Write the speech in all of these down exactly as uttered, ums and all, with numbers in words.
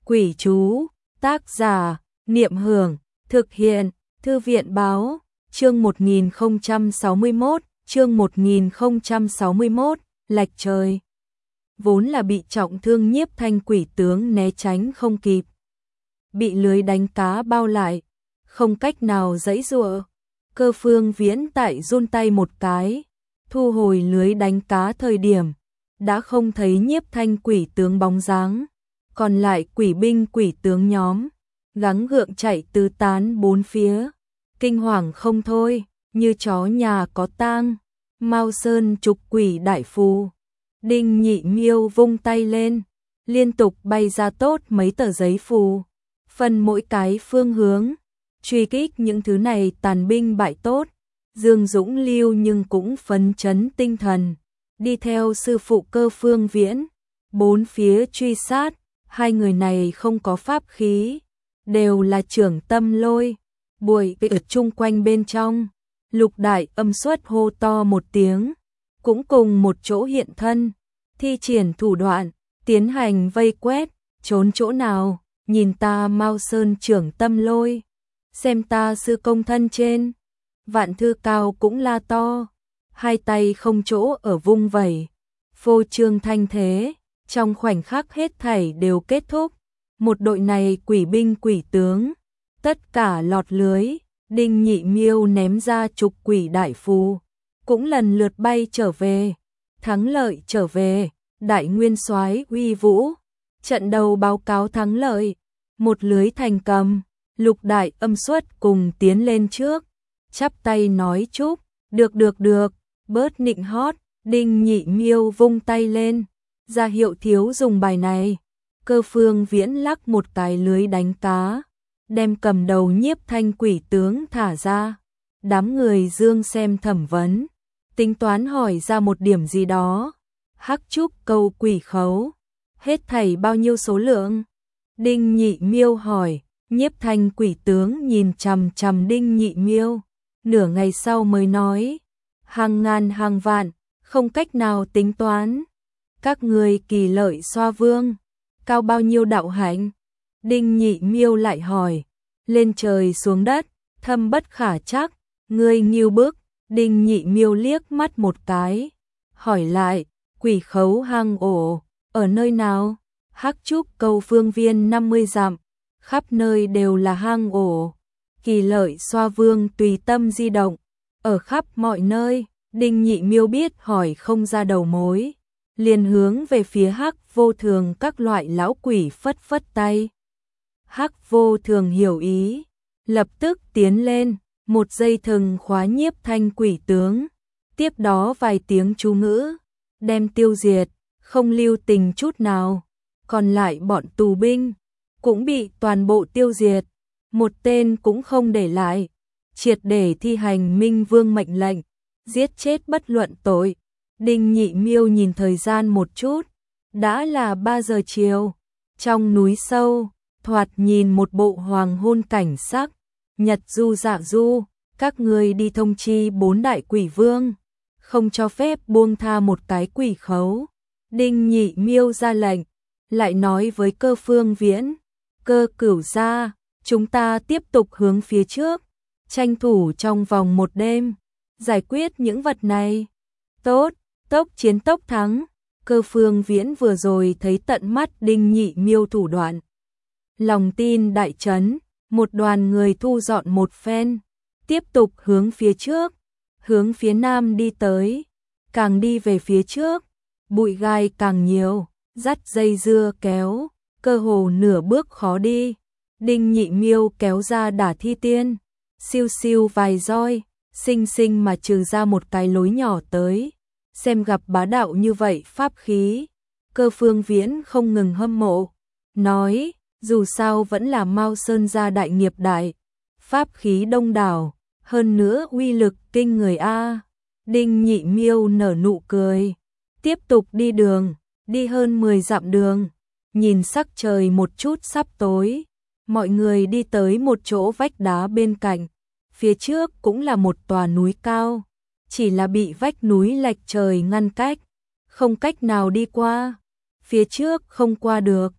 Quỷ chú, tác giả, Niệm Hưởng, thực hiện, Thư viện báo, chương một nghìn không trăm sáu mươi mốt, chương một nghìn không trăm sáu mươi mốt, lệch trời. Vốn là bị trọng thương Nhiếp Thanh quỷ tướng né tránh không kịp. Bị lưới đánh cá bao lại, không cách nào giãy giụa. Cơ Phương Viễn tại run tay một cái, thu hồi lưới đánh cá thời điểm, đã không thấy Nhiếp Thanh quỷ tướng bóng dáng. Còn lại quỷ binh quỷ tướng nhóm, gắng gượng chạy tứ tán bốn phía, kinh hoàng không thôi, như chó nhà có tang. Mao Sơn trục quỷ đại phù, Đinh Nhị Miêu vung tay lên, liên tục bay ra tốt mấy tờ giấy phù, phân mỗi cái phương hướng, truy kích những thứ này tàn binh bại tốt. Dương Dũng Lưu nhưng cũng phấn chấn tinh thần, đi theo sư phụ Cơ Phương Viễn, bốn phía truy sát. Hai người này không có pháp khí, đều là trưởng tâm lôi. Buổi ở chung quanh bên trong, Lục Đại Âm Xuất hô to một tiếng, cũng cùng một chỗ hiện thân, thi triển thủ đoạn, tiến hành vây quét. Trốn chỗ nào, nhìn ta Mao Sơn trưởng tâm lôi, xem ta sư công thân trên. Vạn Thư Cao cũng la to, hai tay không chỗ ở vung vẩy, phô trương thanh thế. Trong khoảnh khắc hết thảy đều kết thúc, một đội này quỷ binh quỷ tướng, tất cả lọt lưới. Đinh Nhị Miêu ném ra trục quỷ đại phù, cũng lần lượt bay trở về, thắng lợi trở về. Đại Nguyên Soái uy vũ, trận đầu báo cáo thắng lợi, một lưới thành cầm. Lục Đại Âm Xuất cùng tiến lên trước, chắp tay nói chúc, được được được, bớt nịnh hót. Đinh Nhị Miêu vung tay lên, ra hiệu thiếu dùng bài này. Cơ Phương Viễn lắc một cái lưới đánh cá, đem cầm đầu Nhiếp Thanh quỷ tướng thả ra. Đám người dương xem thẩm vấn, tính toán hỏi ra một điểm gì đó. Hắc trúc câu quỷ khấu, hết thảy bao nhiêu số lượng? Đinh Nhị Miêu hỏi. Nhiếp Thanh quỷ tướng nhìn chằm chằm Đinh Nhị Miêu, nửa ngày sau mới nói, hàng ngàn hàng vạn, không cách nào tính toán. Các người kỳ lợi xoa vương, cao bao nhiêu đạo hạnh? Đinh Nhị Miêu lại hỏi. Lên trời xuống đất, thâm bất khả trắc, ngươi nghiêu bức. Đinh Nhị Miêu liếc mắt một cái, hỏi lại, quỷ khấu hang ổ, ở nơi nào? Hắc trúc câu phương viên năm mươi dặm, khắp nơi đều là hang ổ. Kỳ lợi xoa vương tùy tâm di động, ở khắp mọi nơi. Đinh Nhị Miêu biết hỏi không ra đầu mối, liền hướng về phía Hắc Vô Thường các loại lão quỷ phất phất tay. Hắc Vô Thường hiểu ý, lập tức tiến lên, một dây thừng khóa Nhiếp Thanh quỷ tướng, tiếp đó vài tiếng chú ngữ, đem tiêu diệt, không lưu tình chút nào. Còn lại bọn tù binh cũng bị toàn bộ tiêu diệt, một tên cũng không để lại, triệt để thi hành Minh Vương mệnh lệnh, giết chết bất luận tội. Đinh Nhị Miêu nhìn thời gian một chút, đã là ba giờ chiều. Trong núi sâu, thoạt nhìn một bộ hoàng hôn cảnh sắc. Nhật du dạ du, các người đi thông chi bốn đại quỷ vương, không cho phép buông tha một cái quỷ khấu. Đinh Nhị Miêu ra lệnh, lại nói với Cơ Phương Viễn, Cơ Cửu gia, chúng ta tiếp tục hướng phía trước, tranh thủ trong vòng một đêm giải quyết những vật này. Tốt, tốc chiến tốc thắng. Cơ Phương Viễn vừa rồi thấy tận mắt Đinh Nhị Miêu thủ đoạn, lòng tin đại chấn. Một đoàn người thu dọn một phen, tiếp tục hướng phía trước, hướng phía nam đi tới. Càng đi về phía trước, bụi gai càng nhiều, dắt dây dưa kéo, cơ hồ nửa bước khó đi. Đinh Nhị Miêu kéo ra Đả Thi Tiên, siêu siêu vài roi, xinh xinh mà trừ ra một cái lối nhỏ tới. Xem gặp bá đạo như vậy pháp khí, Cơ Phương Viễn không ngừng hâm mộ, nói, dù sao vẫn là Mao Sơn gia đại nghiệp đại, pháp khí đông đảo, hơn nữa uy lực kinh người a. Đinh Nhị Miêu nở nụ cười, tiếp tục đi đường, đi hơn mười dặm đường, nhìn sắc trời một chút sắp tối, mọi người đi tới một chỗ vách đá bên cạnh, phía trước cũng là một tòa núi cao, chỉ là bị vách núi lệch trời ngăn cách, không cách nào đi qua, phía trước không qua được,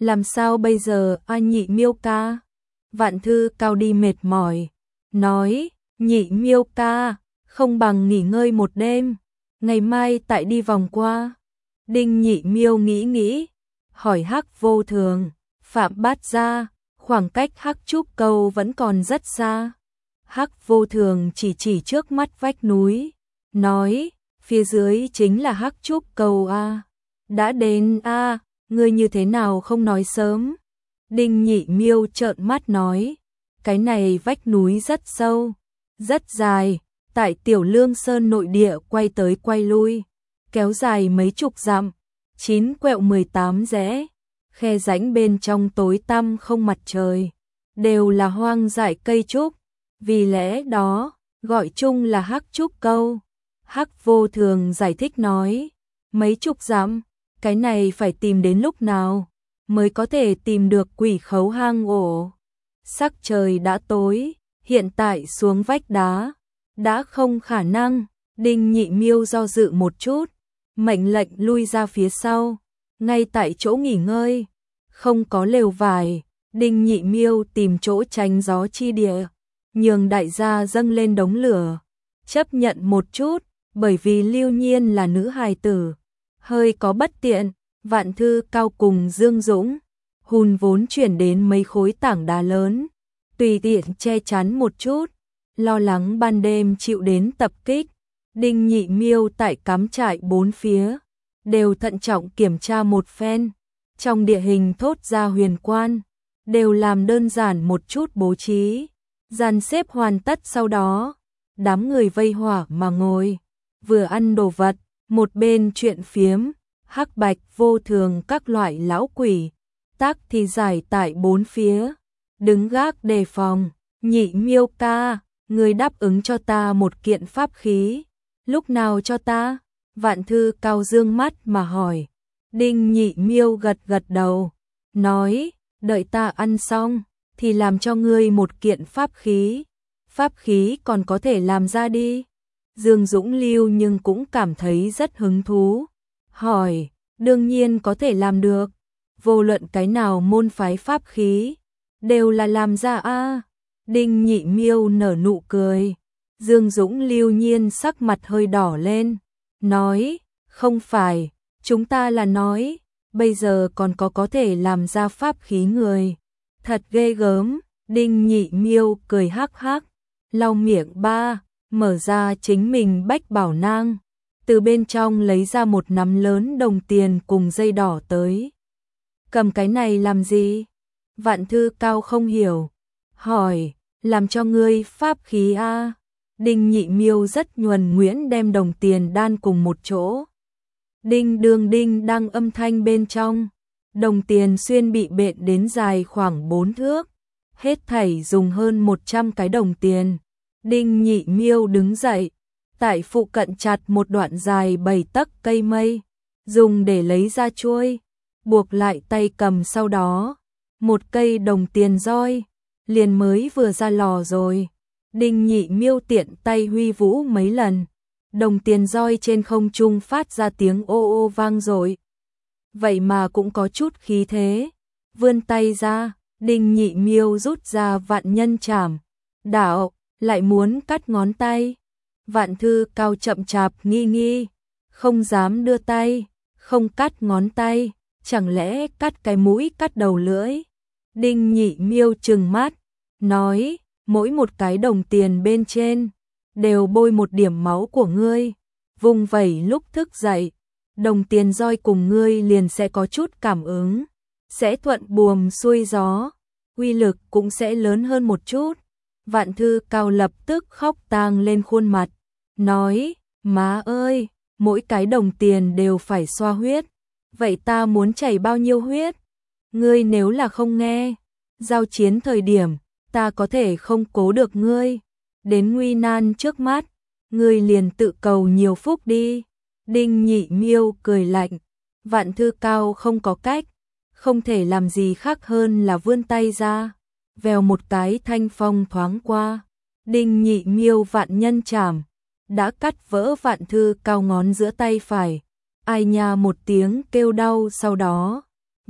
Làm sao bây giờ a Nhị Miêu ca? Vạn Thư Cao đi mệt mỏi, nói, Nhị Miêu ca, không bằng nghỉ ngơi một đêm, ngày mai tại đi vòng qua. Đinh Nhị Miêu nghĩ nghĩ, hỏi Hắc Vô Thường, Phạm Bát Gia, khoảng cách Hắc Trúc Câu vẫn còn rất xa. Hắc Vô Thường chỉ chỉ trước mắt vách núi, nói, phía dưới chính là Hắc Trúc Câu a. Đã đến a, ngươi như thế nào không nói sớm? Đinh Nhị Miêu trợn mắt nói, cái này vách núi rất sâu, rất dài, tại Tiểu Lương Sơn nội địa quay tới quay lui, kéo dài mấy chục dặm, chín quẹo mười tám rẽ, khe rãnh bên trong tối tăm không mặt trời, đều là hoang dại cây trúc, vì lẽ đó, gọi chung là Hắc Trúc Câu. Hắc Vô Thường giải thích nói, mấy chục dặm, cái này phải tìm đến lúc nào mới có thể tìm được Quỷ Khấu hang ổ. Sắc trời đã tối, hiện tại xuống vách đá, đã không khả năng. Đinh Nhị Miêu do dự một chút, mệnh lệnh lui ra phía sau, ngay tại chỗ nghỉ ngơi, không có lều vải. Đinh Nhị Miêu tìm chỗ tránh gió chi địa, nhường đại gia dâng lên đống lửa, chấp nhận một chút, bởi vì Lưu Nhiên là nữ hài tử, hơi có bất tiện. Vạn Thư Cao cùng Dương Dũng, Hùn vốn chuyển đến mấy khối tảng đá lớn, tùy tiện che chắn một chút, lo lắng ban đêm chịu đến tập kích. Đinh Nhị Miêu tại cắm trại bốn phía, đều thận trọng kiểm tra một phen, trong địa hình thốt ra huyền quan, đều làm đơn giản một chút bố trí, dàn xếp hoàn tất. Sau đó, đám người vây hỏa mà ngồi, vừa ăn đồ vật, một bên chuyện phiếm. Hắc Bạch Vô Thường các loại lão quỷ, tác thì giải tại bốn phía, đứng gác đề phòng. Nhị Miêu ca, người đáp ứng cho ta một kiện pháp khí, lúc nào cho ta? Vạn Thư Cao dương mắt mà hỏi. Đinh Nhị Miêu gật gật đầu, nói, đợi ta ăn xong, thì làm cho ngươi một kiện pháp khí. Pháp khí còn có thể làm ra đi. Dương Dũng Lưu nhưng cũng cảm thấy rất hứng thú, hỏi, đương nhiên có thể làm được, vô luận cái nào môn phái pháp khí, đều là làm ra a. Đinh Nhị Miêu nở nụ cười, Dương Dũng Lưu nhiên sắc mặt hơi đỏ lên, nói, không phải, chúng ta là nói, bây giờ còn có có thể làm ra pháp khí người, thật ghê gớm. Đinh Nhị Miêu cười hắc hắc, lau miệng ba, mở ra chính mình bách bảo nang, từ bên trong lấy ra một nắm lớn đồng tiền cùng dây đỏ tới. Cầm cái này làm gì? Vạn Thư Cao không hiểu, hỏi, làm cho ngươi pháp khí a. Đinh Nhị Miêu rất nhuần nhuyễn đem đồng tiền đan cùng một chỗ. Đinh đường đinh đang âm thanh bên trong, đồng tiền xuyên bị bện đến dài khoảng bốn thước, hết thảy dùng hơn một trăm cái đồng tiền. Đinh Nhị Miêu đứng dậy, tại phụ cận chặt một đoạn dài bảy tấc cây mây, dùng để lấy ra chuôi, buộc lại tay cầm. Sau đó, một cây đồng tiền roi, liền mới vừa ra lò rồi. Đinh Nhị Miêu tiện tay huy vũ mấy lần, đồng tiền roi trên không trung phát ra tiếng ô ô vang dội. Vậy mà cũng có chút khí thế, vươn tay ra, Đinh Nhị Miêu rút ra vạn nhân trảm, đạo, lại muốn cắt ngón tay. Vạn Thư Cao chậm chạp nghi nghi, không dám đưa tay, không cắt ngón tay, chẳng lẽ cắt cái mũi cắt đầu lưỡi. Đinh Nhị Miêu trừng mắt, nói, mỗi một cái đồng tiền bên trên, đều bôi một điểm máu của ngươi, vùng vẩy lúc thức dậy, đồng tiền roi cùng ngươi liền sẽ có chút cảm ứng, sẽ thuận buồm xuôi gió, uy lực cũng sẽ lớn hơn một chút. Vạn Thư Cao lập tức khóc tang lên khuôn mặt, nói, má ơi, mỗi cái đồng tiền đều phải xoa huyết, vậy ta muốn chảy bao nhiêu huyết? Ngươi nếu là không nghe, giao chiến thời điểm, ta có thể không cố được ngươi, đến nguy nan trước mắt, ngươi liền tự cầu nhiều phúc đi. Đinh Nhị Miêu cười lạnh, Vạn Thư Cao không có cách, không thể làm gì khác hơn là vươn tay ra, vèo một cái thanh phong thoáng qua, Đinh Nhị Miêu vạn nhân trảm, đã cắt vỡ Vạn Thư Cao ngón giữa tay phải, ai nha một tiếng kêu đau. Sau đó,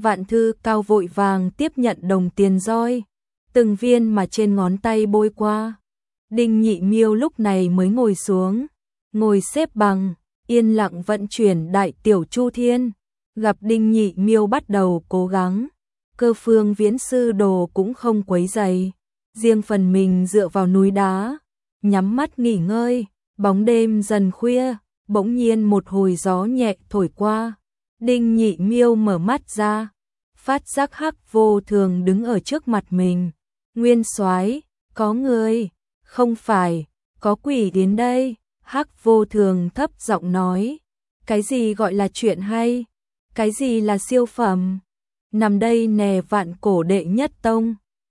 Vạn Thư Cao vội vàng tiếp nhận đồng tiền roi, từng viên mà trên ngón tay bôi qua. Đinh Nhị Miêu lúc này mới ngồi xuống, ngồi xếp bằng, yên lặng vận chuyển Đại Tiểu Chu Thiên. Gặp Đinh Nhị Miêu bắt đầu cố gắng, Cơ Phương Viễn sư đồ cũng không quấy rầy, riêng phần mình dựa vào núi đá, nhắm mắt nghỉ ngơi. Bóng đêm dần khuya, bỗng nhiên một hồi gió nhẹ thổi qua. Đinh Nhị Miêu mở mắt ra, phát giác Hắc Vô Thường đứng ở trước mặt mình. Nguyên soái, có người, không phải, có quỷ đến đây. Hắc Vô Thường thấp giọng nói, cái gì gọi là chuyện hay, cái gì là siêu phẩm, nằm đây nè Vạn Cổ đệ nhất tông.